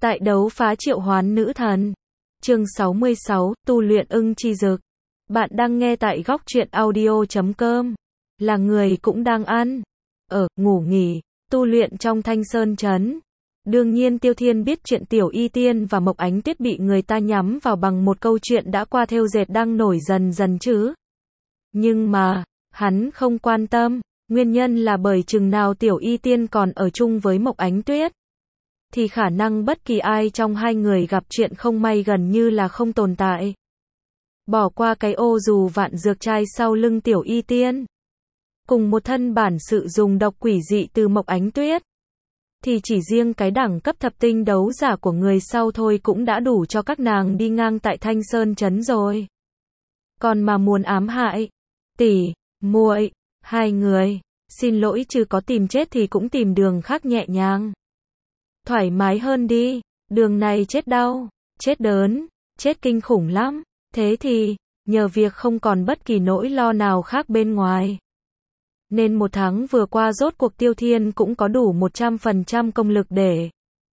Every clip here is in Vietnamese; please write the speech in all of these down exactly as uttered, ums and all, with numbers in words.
Tại đấu phá triệu hoán nữ thần. Chương sáu mươi sáu, tu luyện ưng chi dực. Bạn đang nghe tại góc truyện audio chấm com. Là người cũng đang ăn, ở, ngủ nghỉ, tu luyện trong Thanh Sơn Trấn. Đương nhiên Tiêu Thiên biết chuyện Tiểu Y Tiên và Mộc Ánh Tuyết bị người ta nhắm vào bằng một câu chuyện đã qua thêu dệt đang nổi dần dần chứ. Nhưng mà, hắn không quan tâm, nguyên nhân là bởi chừng nào Tiểu Y Tiên còn ở chung với Mộc Ánh Tuyết, thì khả năng bất kỳ ai trong hai người gặp chuyện không may gần như là không tồn tại. Bỏ qua cái ô dù vạn dược trai sau lưng Tiểu Y Tiên, cùng một thân bản sự dùng độc quỷ dị từ Mộc Ánh Tuyết, thì chỉ riêng cái đẳng cấp thập tinh đấu giả của người sau thôi cũng đã đủ cho các nàng đi ngang tại Thanh Sơn Trấn rồi. Còn mà muốn ám hại tỷ, muội, hai người, xin lỗi chứ có tìm chết thì cũng tìm đường khác nhẹ nhàng, thoải mái hơn đi. Đường này chết đau, chết đớn, chết kinh khủng lắm. Thế thì, nhờ việc không còn bất kỳ nỗi lo nào khác bên ngoài, nên một tháng vừa qua rốt cuộc Tiêu Thiên cũng có đủ một trăm phần trăm công lực để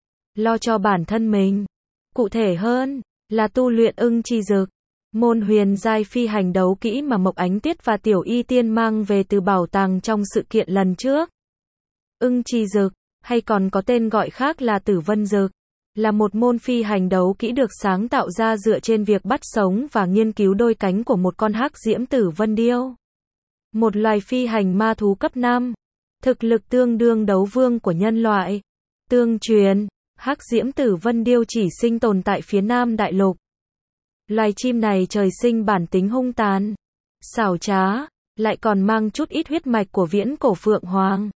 lo cho bản thân mình. Cụ thể hơn, là tu luyện ưng chi dực, môn huyền giai phi hành đấu kỹ mà Mộc Ánh Tuyết và Tiểu Y Tiên mang về từ bảo tàng trong sự kiện lần trước. Ưng chi dực, hay còn có tên gọi khác là Tử Vân Dực, là một môn phi hành đấu kỹ được sáng tạo ra dựa trên việc bắt sống và nghiên cứu đôi cánh của một con hắc diễm tử vân điêu, một loài phi hành ma thú cấp năm, thực lực tương đương đấu vương của nhân loại. Tương truyền, hắc diễm tử vân điêu chỉ sinh tồn tại phía Nam Đại Lục. Loài chim này trời sinh bản tính hung tàn, xảo trá, lại còn mang chút ít huyết mạch của viễn cổ phượng hoàng.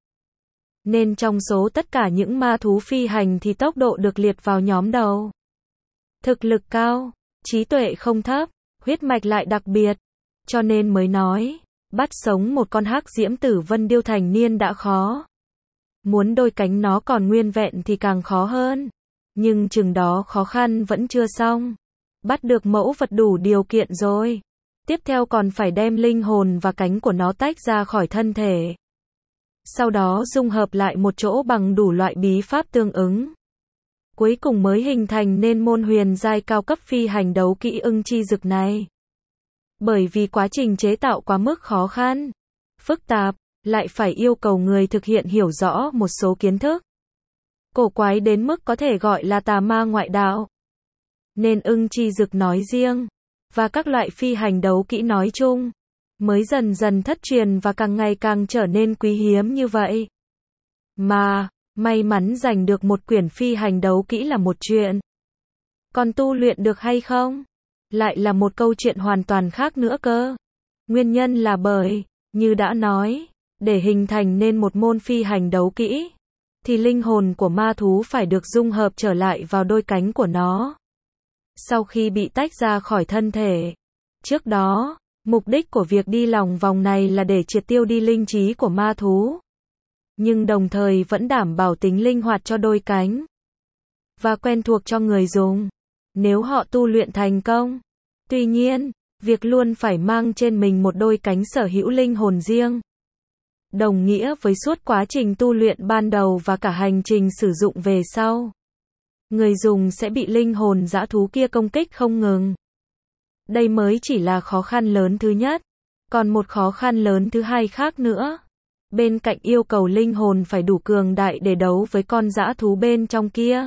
Nên trong số tất cả những ma thú phi hành thì tốc độ được liệt vào nhóm đầu. Thực lực cao, trí tuệ không thấp, huyết mạch lại đặc biệt. Cho nên mới nói, bắt sống một con hắc diễm tử vân điêu thành niên đã khó. Muốn đôi cánh nó còn nguyên vẹn thì càng khó hơn. Nhưng chừng đó khó khăn vẫn chưa xong. Bắt được mẫu vật đủ điều kiện rồi. Tiếp theo còn phải đem linh hồn và cánh của nó tách ra khỏi thân thể. Sau đó dung hợp lại một chỗ bằng đủ loại bí pháp tương ứng. Cuối cùng mới hình thành nên môn huyền giai cao cấp phi hành đấu kỹ ưng chi dực này. Bởi vì quá trình chế tạo quá mức khó khăn, phức tạp, lại phải yêu cầu người thực hiện hiểu rõ một số kiến thức cổ quái đến mức có thể gọi là tà ma ngoại đạo. Nên ưng chi dực nói riêng, và các loại phi hành đấu kỹ nói chung, mới dần dần thất truyền và càng ngày càng trở nên quý hiếm như vậy. Mà, may mắn giành được một quyển phi hành đấu kỹ là một chuyện. Còn tu luyện được hay không? Lại là một câu chuyện hoàn toàn khác nữa cơ. Nguyên nhân là bởi, như đã nói, để hình thành nên một môn phi hành đấu kỹ, thì linh hồn của ma thú phải được dung hợp trở lại vào đôi cánh của nó. Sau khi bị tách ra khỏi thân thể. Trước đó, mục đích của việc đi lòng vòng này là để triệt tiêu đi linh trí của ma thú, nhưng đồng thời vẫn đảm bảo tính linh hoạt cho đôi cánh, và quen thuộc cho người dùng, nếu họ tu luyện thành công. Tuy nhiên, việc luôn phải mang trên mình một đôi cánh sở hữu linh hồn riêng, đồng nghĩa với suốt quá trình tu luyện ban đầu và cả hành trình sử dụng về sau, người dùng sẽ bị linh hồn dã thú kia công kích không ngừng. Đây mới chỉ là khó khăn lớn thứ nhất. Còn một khó khăn lớn thứ hai khác nữa. Bên cạnh yêu cầu linh hồn phải đủ cường đại để đấu với con dã thú bên trong kia.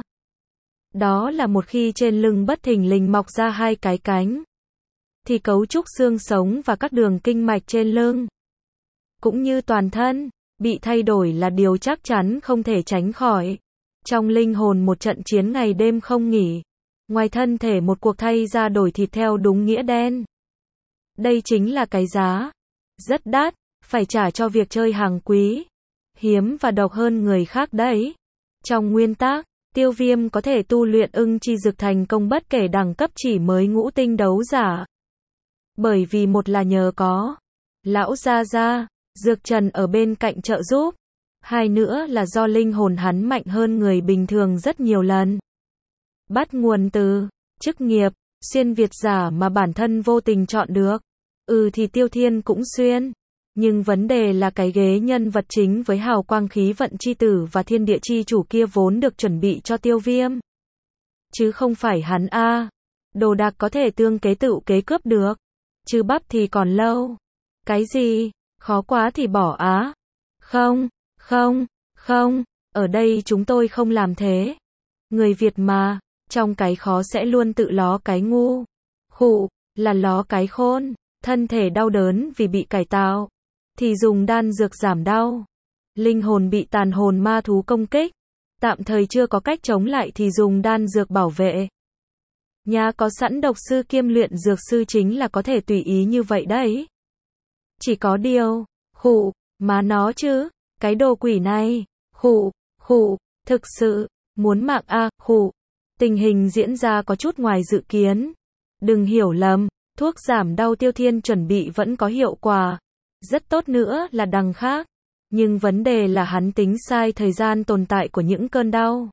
Đó là một khi trên lưng bất thình lình mọc ra hai cái cánh, thì cấu trúc xương sống và các đường kinh mạch trên lưng, cũng như toàn thân, bị thay đổi là điều chắc chắn không thể tránh khỏi. Trong linh hồn một trận chiến ngày đêm không nghỉ. Ngoài thân thể một cuộc thay ra đổi thịt theo đúng nghĩa đen. Đây chính là cái giá rất đắt phải trả cho việc chơi hàng quý, hiếm và độc hơn người khác đấy. Trong nguyên tắc, Tiêu Viêm có thể tu luyện ưng chi dực thành công bất kể đẳng cấp chỉ mới ngũ tinh đấu giả. Bởi vì một là nhờ có lão gia gia, Dược Trần ở bên cạnh trợ giúp. Hai nữa là do linh hồn hắn mạnh hơn người bình thường rất nhiều lần. Bắt nguồn từ chức nghiệp xuyên việt giả mà bản thân vô tình chọn được. Ừ thì Tiêu Thiên cũng xuyên, nhưng vấn đề là cái ghế nhân vật chính với hào quang khí vận chi tử và thiên địa chi chủ kia vốn được chuẩn bị cho Tiêu Viêm. chứ không phải hắn a. Đồ đạc có thể tương kế tựu kế cướp được, chứ bắp thì còn lâu. Cái gì? Khó quá thì bỏ á. Không, không, không, ở đây chúng tôi không làm thế. Người Việt mà, trong cái khó sẽ luôn tự ló cái ngu. Khụ, là ló cái khôn. Thân thể đau đớn vì bị cải tạo, thì dùng đan dược giảm đau. Linh hồn bị tàn hồn ma thú công kích, tạm thời chưa có cách chống lại thì dùng đan dược bảo vệ. Nhà có sẵn độc sư kiêm luyện dược sư chính là có thể tùy ý như vậy đấy. Chỉ có điều, khụ, má nó chứ, cái đồ quỷ này, khụ, khụ, thực sự, muốn mạng a, khụ. Tình hình diễn ra có chút ngoài dự kiến. Đừng hiểu lầm, thuốc giảm đau Tiêu Thiên chuẩn bị vẫn có hiệu quả. Rất tốt nữa là đằng khác. Nhưng vấn đề là hắn tính sai thời gian tồn tại của những cơn đau.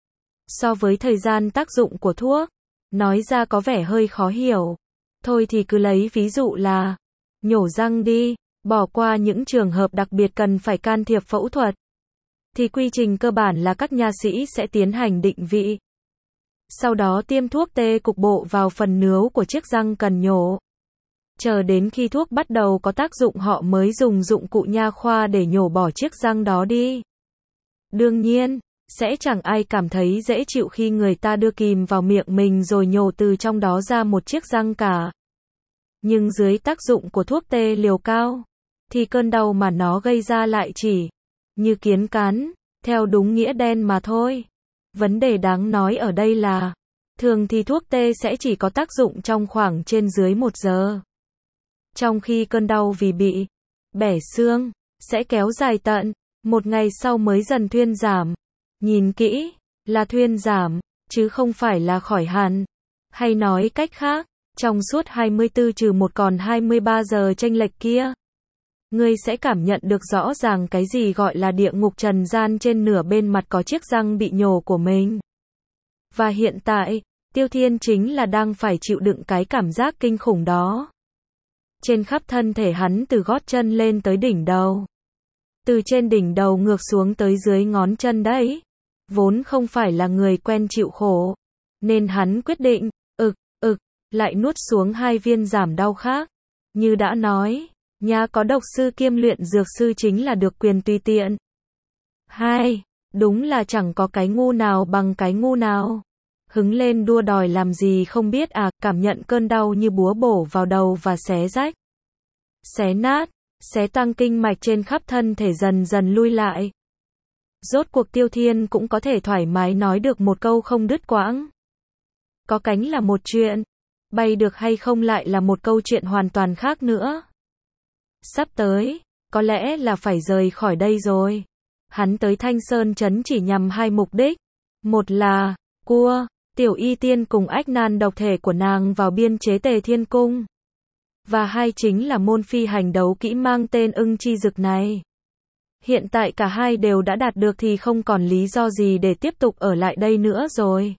So với thời gian tác dụng của thuốc, nói ra có vẻ hơi khó hiểu. Thôi thì cứ lấy ví dụ là nhổ răng đi, bỏ qua những trường hợp đặc biệt cần phải can thiệp phẫu thuật. Thì quy trình cơ bản là các nha sĩ sẽ tiến hành định vị. Sau đó tiêm thuốc tê cục bộ vào phần nướu của chiếc răng cần nhổ. Chờ đến khi thuốc bắt đầu có tác dụng họ mới dùng dụng cụ nha khoa để nhổ bỏ chiếc răng đó đi. Đương nhiên, sẽ chẳng ai cảm thấy dễ chịu khi người ta đưa kìm vào miệng mình rồi nhổ từ trong đó ra một chiếc răng cả. Nhưng dưới tác dụng của thuốc tê liều cao, thì cơn đau mà nó gây ra lại chỉ như kiến cắn, theo đúng nghĩa đen mà thôi. Vấn đề đáng nói ở đây là, thường thì thuốc tê sẽ chỉ có tác dụng trong khoảng trên dưới một giờ. Trong khi cơn đau vì bị bẻ xương, sẽ kéo dài tận một ngày sau mới dần thuyên giảm. Nhìn kỹ, là thuyên giảm, chứ không phải là khỏi hẳn. Hay nói cách khác, trong suốt hai mươi tư trừ một còn hai mươi ba giờ chênh lệch kia, ngươi sẽ cảm nhận được rõ ràng cái gì gọi là địa ngục trần gian trên nửa bên mặt có chiếc răng bị nhổ của mình. Và hiện tại, Tiêu Thiên chính là đang phải chịu đựng cái cảm giác kinh khủng đó. Trên khắp thân thể hắn từ gót chân lên tới đỉnh đầu. Từ trên đỉnh đầu ngược xuống tới dưới ngón chân đấy. Vốn không phải là người quen chịu khổ. Nên hắn quyết định, ực, ực, lại nuốt xuống hai viên giảm đau khác. Như đã nói, nhà có độc sư kiêm luyện dược sư chính là được quyền tùy tiện. Hai, đúng là chẳng có cái ngu nào bằng cái ngu nào. Hứng lên đua đòi làm gì không biết à, cảm nhận cơn đau như búa bổ vào đầu và xé rách. Xé nát, xé tăng kinh mạch trên khắp thân thể dần dần lui lại. Rốt cuộc Tiêu Thiên cũng có thể thoải mái nói được một câu không đứt quãng. Có cánh là một chuyện, bay được hay không lại là một câu chuyện hoàn toàn khác nữa. Sắp tới, có lẽ là phải rời khỏi đây rồi. Hắn tới Thanh Sơn Trấn chỉ nhằm hai mục đích. Một là, cua, Tiểu Y Tiên cùng ách nan độc thể của nàng vào biên chế Tề Thiên Cung. Và hai chính là môn phi hành đấu kỹ mang tên ưng chi dực này. Hiện tại cả hai đều đã đạt được thì không còn lý do gì để tiếp tục ở lại đây nữa rồi.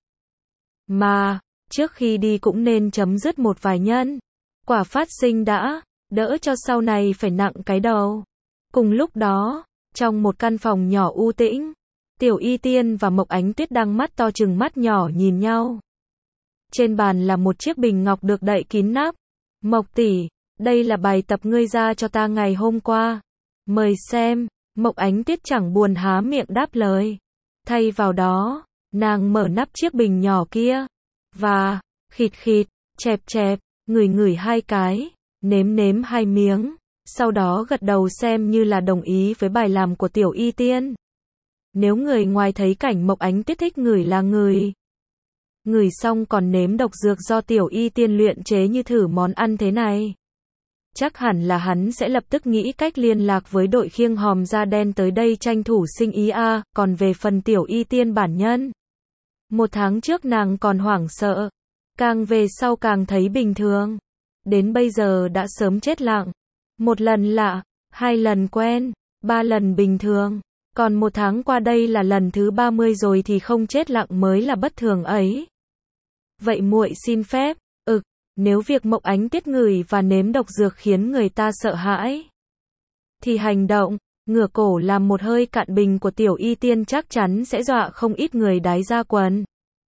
Mà, trước khi đi cũng nên chấm dứt một vài nhân quả phát sinh đã, đỡ cho sau này phải nặng cái đầu. Cùng lúc đó, trong một căn phòng nhỏ u tĩnh, Tiểu Y Tiên và Mộc Ánh Tuyết đang mắt to chừng mắt nhỏ nhìn nhau. Trên bàn là một chiếc bình ngọc được đậy kín nắp. Mộc tỷ, đây là bài tập ngươi ra cho ta ngày hôm qua. Mời xem. Mộc Ánh Tuyết chẳng buồn há miệng đáp lời. Thay vào đó, nàng mở nắp chiếc bình nhỏ kia. Và, khịt khịt, chẹp chẹp, ngửi ngửi hai cái, nếm nếm hai miếng. Sau đó gật đầu xem như là đồng ý với bài làm của Tiểu Y Tiên. Nếu người ngoài thấy cảnh Mộc Ánh Tuyết thích ngửi là ngửi. Ngửi xong còn nếm độc dược do Tiểu Y Tiên luyện chế như thử món ăn thế này. Chắc hẳn là hắn sẽ lập tức nghĩ cách liên lạc với đội khiêng hòm da đen tới đây tranh thủ sinh ý a. À, còn về phần Tiểu Y Tiên bản nhân. Một tháng trước nàng còn hoảng sợ. Càng về sau càng thấy bình thường. Đến bây giờ đã sớm chết lặng. Một lần lạ, hai lần quen, ba lần bình thường. Còn một tháng qua đây là lần thứ ba mươi rồi thì không chết lặng mới là bất thường ấy. Vậy muội xin phép, ực, nếu việc Mộc Ánh Tuyết ngửi và nếm độc dược khiến người ta sợ hãi, thì hành động, ngửa cổ làm một hơi cạn bình của Tiểu Y Tiên chắc chắn sẽ dọa không ít người đái ra quần.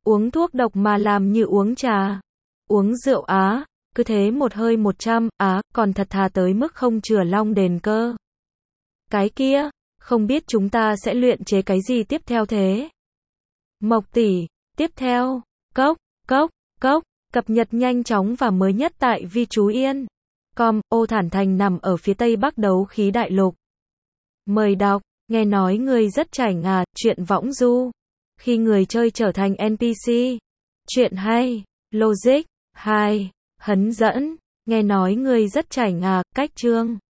Uống thuốc độc mà làm như uống trà. Uống rượu á, cứ thế một hơi một trăm, á, còn thật thà tới mức không chừa long đền cơ. Cái kia, không biết chúng ta sẽ luyện chế cái gì tiếp theo thế? Mộc tỷ, tiếp theo, cốc, cốc, cốc, cập nhật nhanh chóng và mới nhất tại Vi Chú Yên. Com, Ô Thản Thành nằm ở phía tây bắc đấu khí đại lục. Mời đọc, nghe nói người rất chảnh à, chuyện võng du. Khi người chơi trở thành en pê xê. Chuyện hay, logic, hai, hấn dẫn, nghe nói người rất chảnh à, cách chương.